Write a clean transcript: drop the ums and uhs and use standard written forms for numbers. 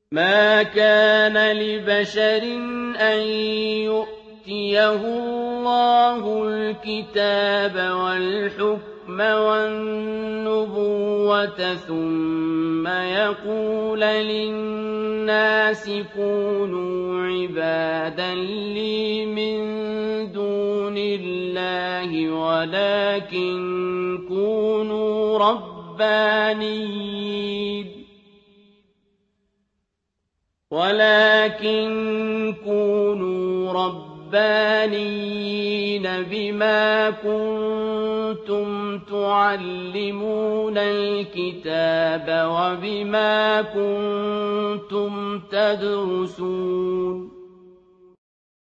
مَا كَانَ لِبَشَرٍ أَن يُؤْتِيَهُ اللَّهُ الْكِتَابَ وَالْحُكْمَ وَالنُّبُوَّةَ ثُمَّ يَقُولَ لِلنَّاسِ كُونُوا عِبَادًا لِّي مِن دُونِ اللَّهِ ولكن كونوا ربانيين بما كنتم تعلمون الكتاب وبما كنتم تدرسون